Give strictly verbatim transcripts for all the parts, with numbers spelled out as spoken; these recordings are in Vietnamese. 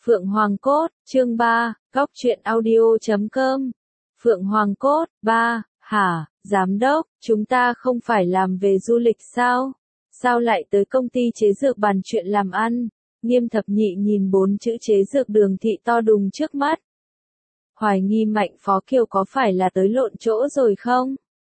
Phượng Hoàng Cốt, chương ba, góc truyện audio chấm com. Phượng Hoàng Cốt, ba, hả, giám đốc, chúng ta không phải làm về du lịch sao? Sao lại tới công ty chế dược bàn chuyện làm ăn? Nghiêm Thập Nhị nhìn bốn chữ chế dược Đường Thị to đùng trước mắt. Hoài nghi Mạnh Phó Kiều có phải là tới lộn chỗ rồi không?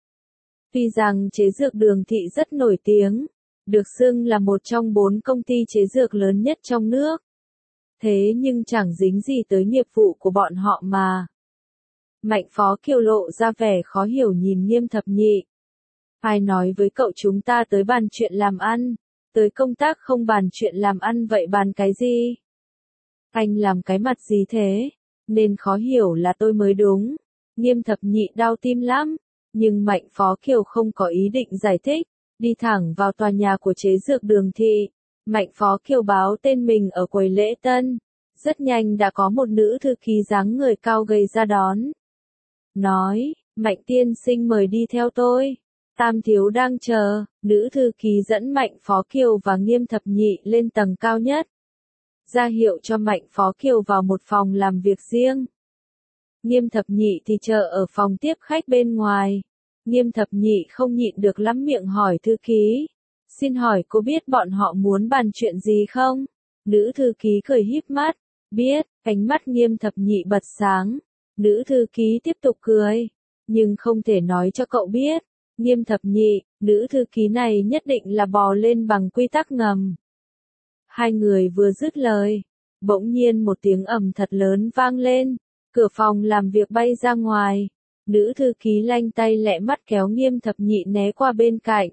Tuy rằng chế dược Đường Thị rất nổi tiếng, được xưng là một trong bốn công ty chế dược lớn nhất trong nước. Thế nhưng chẳng dính gì tới nghiệp vụ của bọn họ mà. Mạnh Phó Kiều lộ ra vẻ khó hiểu nhìn Nghiêm Thập Nhị. Ai nói với cậu chúng ta tới bàn chuyện làm ăn, tới công tác không bàn chuyện làm ăn vậy bàn cái gì? Anh làm cái mặt gì thế? Nên khó hiểu là tôi mới đúng. Nghiêm Thập Nhị đau tim lắm, nhưng Mạnh Phó Kiều không có ý định giải thích, đi thẳng vào tòa nhà của chế dược Đường Thị. Mạnh Phó Kiều báo tên mình ở quầy lễ tân. Rất nhanh đã có một nữ thư ký dáng người cao gầy ra đón. Nói, Mạnh tiên sinh mời đi theo tôi. Tam thiếu đang chờ, nữ thư ký dẫn Mạnh Phó Kiều và Nghiêm Thập Nhị lên tầng cao nhất. Ra hiệu cho Mạnh Phó Kiều vào một phòng làm việc riêng. Nghiêm Thập Nhị thì chờ ở phòng tiếp khách bên ngoài. Nghiêm Thập Nhị không nhịn được lắm miệng hỏi thư ký. Xin hỏi cô biết bọn họ muốn bàn chuyện gì không? Nữ thư ký cười híp mắt. Biết, ánh mắt Nghiêm Thập Nhị bật sáng. Nữ thư ký tiếp tục cười. Nhưng không thể nói cho cậu biết. Nghiêm Thập Nhị, nữ thư ký này nhất định là bò lên bằng quy tắc ngầm. Hai người vừa dứt lời. Bỗng nhiên một tiếng ầm thật lớn vang lên. Cửa phòng làm việc bay ra ngoài. Nữ thư ký lanh tay lẹ mắt kéo Nghiêm Thập Nhị né qua bên cạnh.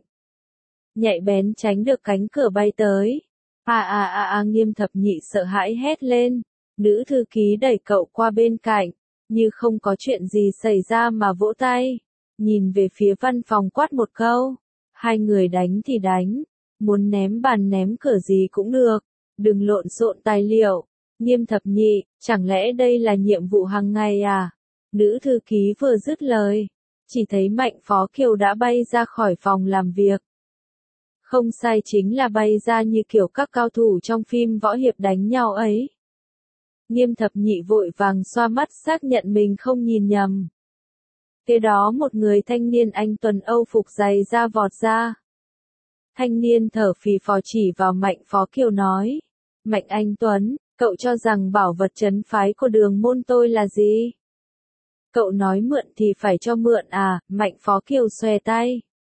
Nhạy bén tránh được cánh cửa bay tới. À à à à Nghiêm Thập Nhị sợ hãi hét lên. Nữ thư ký đẩy cậu qua bên cạnh, như không có chuyện gì xảy ra mà vỗ tay. Nhìn về phía văn phòng quát một câu. Hai người đánh thì đánh, muốn ném bàn ném cửa gì cũng được, đừng lộn xộn tài liệu. Nghiêm Thập Nhị, chẳng lẽ đây là nhiệm vụ hàng ngày à? Nữ thư ký vừa dứt lời, chỉ thấy Mạnh Phó Kiều đã bay ra khỏi phòng làm việc. Không sai, chính là bay ra như kiểu các cao thủ trong phim võ hiệp đánh nhau ấy. Nghiêm Thập Nhị vội vàng xoa mắt xác nhận mình không nhìn nhầm. Kế đó một người thanh niên anh tuần Âu phục dày da vọt ra. Thanh niên thở phì phò chỉ vào Mạnh Phó Kiều nói. Mạnh anh Tuấn, cậu cho rằng bảo vật trấn phái của Đường môn tôi là gì? Cậu nói mượn thì phải cho mượn à? Mạnh Phó Kiều xòe tay.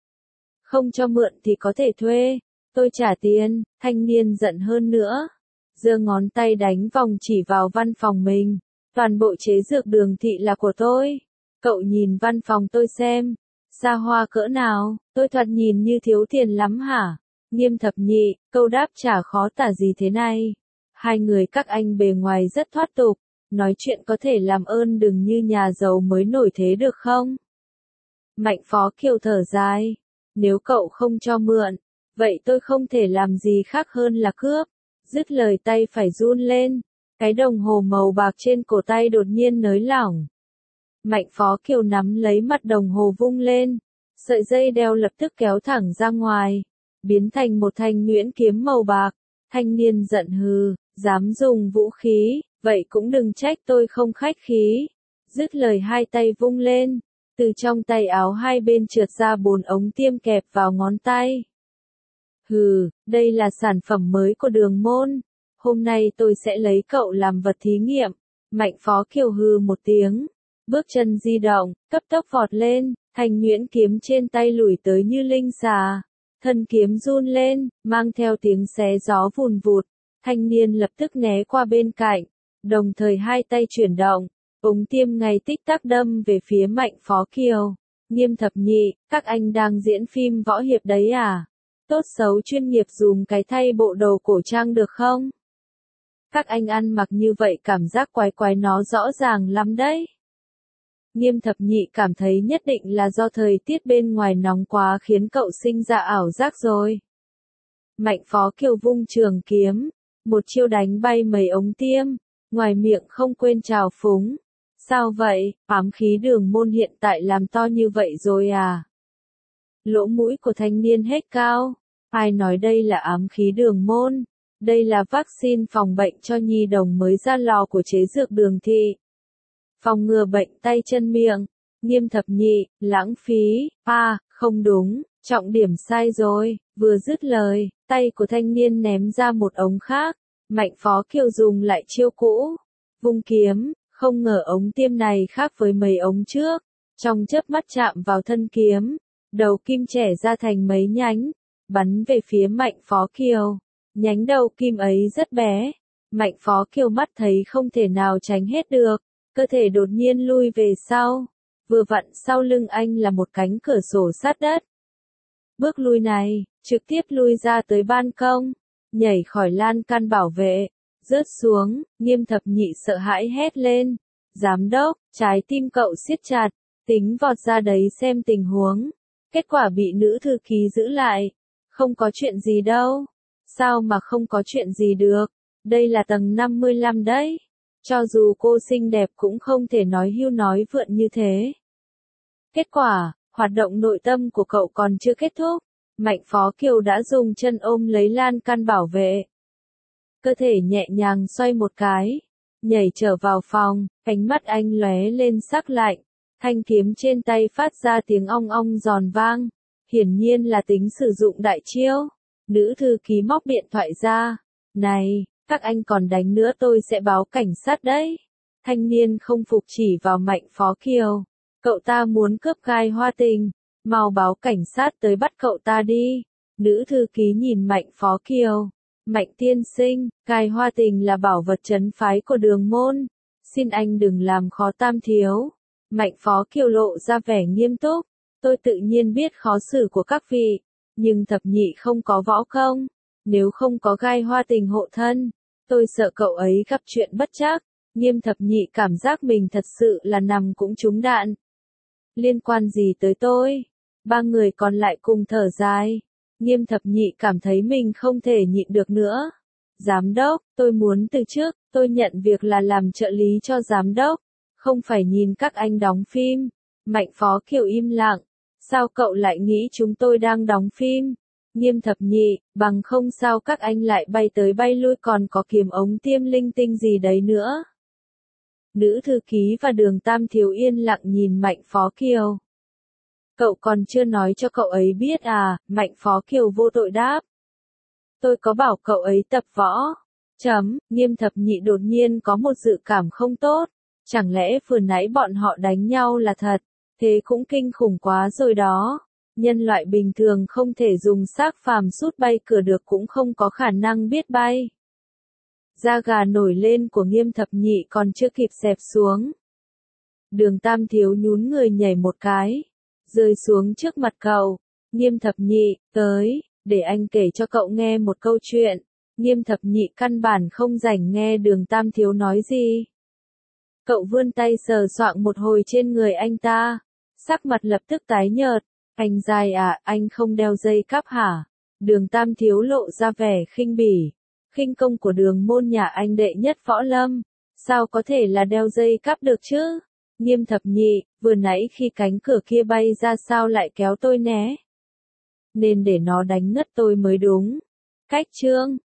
Không cho mượn thì có thể thuê, tôi trả tiền. Thanh niên giận hơn nữa, giơ ngón tay đánh vòng chỉ vào văn phòng mình. Toàn bộ chế dược Đường Thị là của tôi. Cậu nhìn văn phòng tôi xem, xa hoa cỡ nào, tôi thoạt nhìn như thiếu tiền lắm hả? Nghiêm Thập Nhị, câu đáp trả khó tả gì thế này? Hai người các anh bề ngoài rất thoát tục, nói chuyện có thể làm ơn đừng như nhà giàu mới nổi thế được không? Mạnh Phó Kiều thở dài. Nếu cậu không cho mượn, vậy tôi không thể làm gì khác hơn là cướp. Dứt lời tay phải run lên, cái đồng hồ màu bạc trên cổ tay đột nhiên nới lỏng. Mạnh Phó Kiều nắm lấy mặt đồng hồ vung lên, sợi dây đeo lập tức kéo thẳng ra ngoài, biến thành một thanh nhuyễn kiếm màu bạc. Thanh niên giận hừ, dám dùng vũ khí, vậy cũng đừng trách tôi không khách khí. Dứt lời hai tay vung lên, từ trong tay áo hai bên trượt ra bốn ống tiêm kẹp vào ngón tay. Hừ, đây là sản phẩm mới của Đường môn. Hôm nay tôi sẽ lấy cậu làm vật thí nghiệm. Mạnh Phó Kiều hừ một tiếng, bước chân di động, cấp tốc vọt lên, thanh nhuyễn kiếm trên tay lủi tới như linh xà. Thân kiếm run lên, mang theo tiếng xé gió vùn vụt. Thanh niên lập tức né qua bên cạnh, đồng thời hai tay chuyển động, ống tiêm ngay tích tắc đâm về phía Mạnh Phó Kiều. Nghiêm Thập Nhị, các anh đang diễn phim võ hiệp đấy à? Tốt xấu chuyên nghiệp dùng cái thay bộ đồ cổ trang được không? Các anh ăn mặc như vậy cảm giác quái quái nó rõ ràng lắm đấy. Nghiêm Thập Nhị cảm thấy nhất định là do thời tiết bên ngoài nóng quá khiến cậu sinh ra ảo giác rồi. Mạnh Phó Kiều vung trường kiếm, một chiêu đánh bay mấy ống tiêm, ngoài miệng không quên trào phúng. Sao vậy, ám khí Đường môn hiện tại làm to như vậy rồi à? Lỗ mũi của thanh niên hết cao. Ai nói đây là ám khí Đường môn? Đây là vaccine phòng bệnh cho nhi đồng mới ra lò của chế dược Đường Thị. Phòng ngừa bệnh tay chân miệng. Nghiêm thập nhị, lãng phí, à, không đúng, trọng điểm sai rồi, vừa dứt lời, tay của thanh niên ném ra một ống khác, Mạnh Phó Kiều dùng lại chiêu cũ, vung kiếm, không ngờ ống tiêm này khác với mấy ống trước, trong chớp mắt chạm vào thân kiếm, đầu kim chẻ ra thành mấy nhánh, bắn về phía Mạnh Phó Kiều, nhánh đầu kim ấy rất bé, Mạnh Phó Kiều mắt thấy không thể nào tránh hết được, cơ thể đột nhiên lui về sau. Vừa vặn sau lưng anh là một cánh cửa sổ sát đất. Bước lui này, trực tiếp lui ra tới ban công, nhảy khỏi lan can bảo vệ, rớt xuống, Nghiêm thập nhị sợ hãi hét lên. Giám đốc, trái tim cậu siết chặt, tính vọt ra đấy xem tình huống. Kết quả bị nữ thư ký giữ lại. Không có chuyện gì đâu. Sao mà không có chuyện gì được, đây là tầng năm mươi lăm đấy. Cho dù cô xinh đẹp cũng không thể nói hưu nói vượn như thế. Kết quả, hoạt động nội tâm của cậu còn chưa kết thúc. Mạnh Phó Kiều đã dùng chân ôm lấy lan can bảo vệ. Cơ thể nhẹ nhàng xoay một cái. Nhảy trở vào phòng, ánh mắt anh lóe lên sắc lạnh. Thanh kiếm trên tay phát ra tiếng ong ong giòn vang. Hiển nhiên là tính sử dụng đại chiêu. Nữ thư ký móc điện thoại ra. Này, các anh còn đánh nữa tôi sẽ báo cảnh sát đấy. Thanh niên không phục chỉ vào Mạnh Phó Kiều. Cậu ta muốn cướp gai hoa tình, mau báo cảnh sát tới bắt cậu ta đi. Nữ thư ký nhìn Mạnh Phó Kiều. Mạnh tiên sinh, gai hoa tình là bảo vật trấn phái của Đường môn. Xin anh đừng làm khó Tam thiếu. Mạnh Phó Kiều lộ ra vẻ nghiêm túc. Tôi tự nhiên biết khó xử của các vị, nhưng thập nhị không có võ công. Nếu không có gai hoa tình hộ thân, tôi sợ cậu ấy gặp chuyện bất trắc. Nghiêm thập nhị cảm giác mình thật sự là nằm cũng trúng đạn. Liên quan gì tới tôi? Ba người còn lại cùng thở dài. Nghiêm thập nhị cảm thấy mình không thể nhịn được nữa. Giám đốc, tôi muốn từ chức, tôi nhận việc là làm trợ lý cho giám đốc, không phải nhìn các anh đóng phim. Mạnh Phó Kiều im lặng. Sao cậu lại nghĩ chúng tôi đang đóng phim? Nghiêm thập nhị, bằng không sao các anh lại bay tới bay lui còn có kiếm ống tiêm linh tinh gì đấy nữa. Nữ thư ký và Đường Tam thiếu yên lặng nhìn Mạnh Phó Kiều. Cậu còn chưa nói cho cậu ấy biết à? Mạnh Phó Kiều vô tội đáp. Tôi có bảo cậu ấy tập võ. Chấm, Nghiêm thập nhị đột nhiên có một dự cảm không tốt. Chẳng lẽ vừa nãy bọn họ đánh nhau là thật? Thế cũng kinh khủng quá rồi đó. Nhân loại bình thường không thể dùng xác phàm sút bay cửa được cũng không có khả năng biết bay. Da gà nổi lên của Nghiêm thập nhị còn chưa kịp xẹp xuống. Đường Tam thiếu nhún người nhảy một cái, rơi xuống trước mặt cậu. Nghiêm thập nhị, tới, để anh kể cho cậu nghe một câu chuyện. Nghiêm thập nhị căn bản không rảnh nghe Đường Tam thiếu nói gì. Cậu vươn tay sờ soạng một hồi trên người anh ta, sắc mặt lập tức tái nhợt. Anh dài à, anh không đeo dây cáp hả? Đường Tam thiếu lộ ra vẻ khinh bỉ. Khinh công của Đường môn nhà anh đệ nhất võ lâm, sao có thể là đeo dây cáp được chứ? Nghiêm thập nhị, vừa nãy khi cánh cửa kia bay ra sao lại kéo tôi né? Nên để nó đánh ngất tôi mới đúng. Cách chương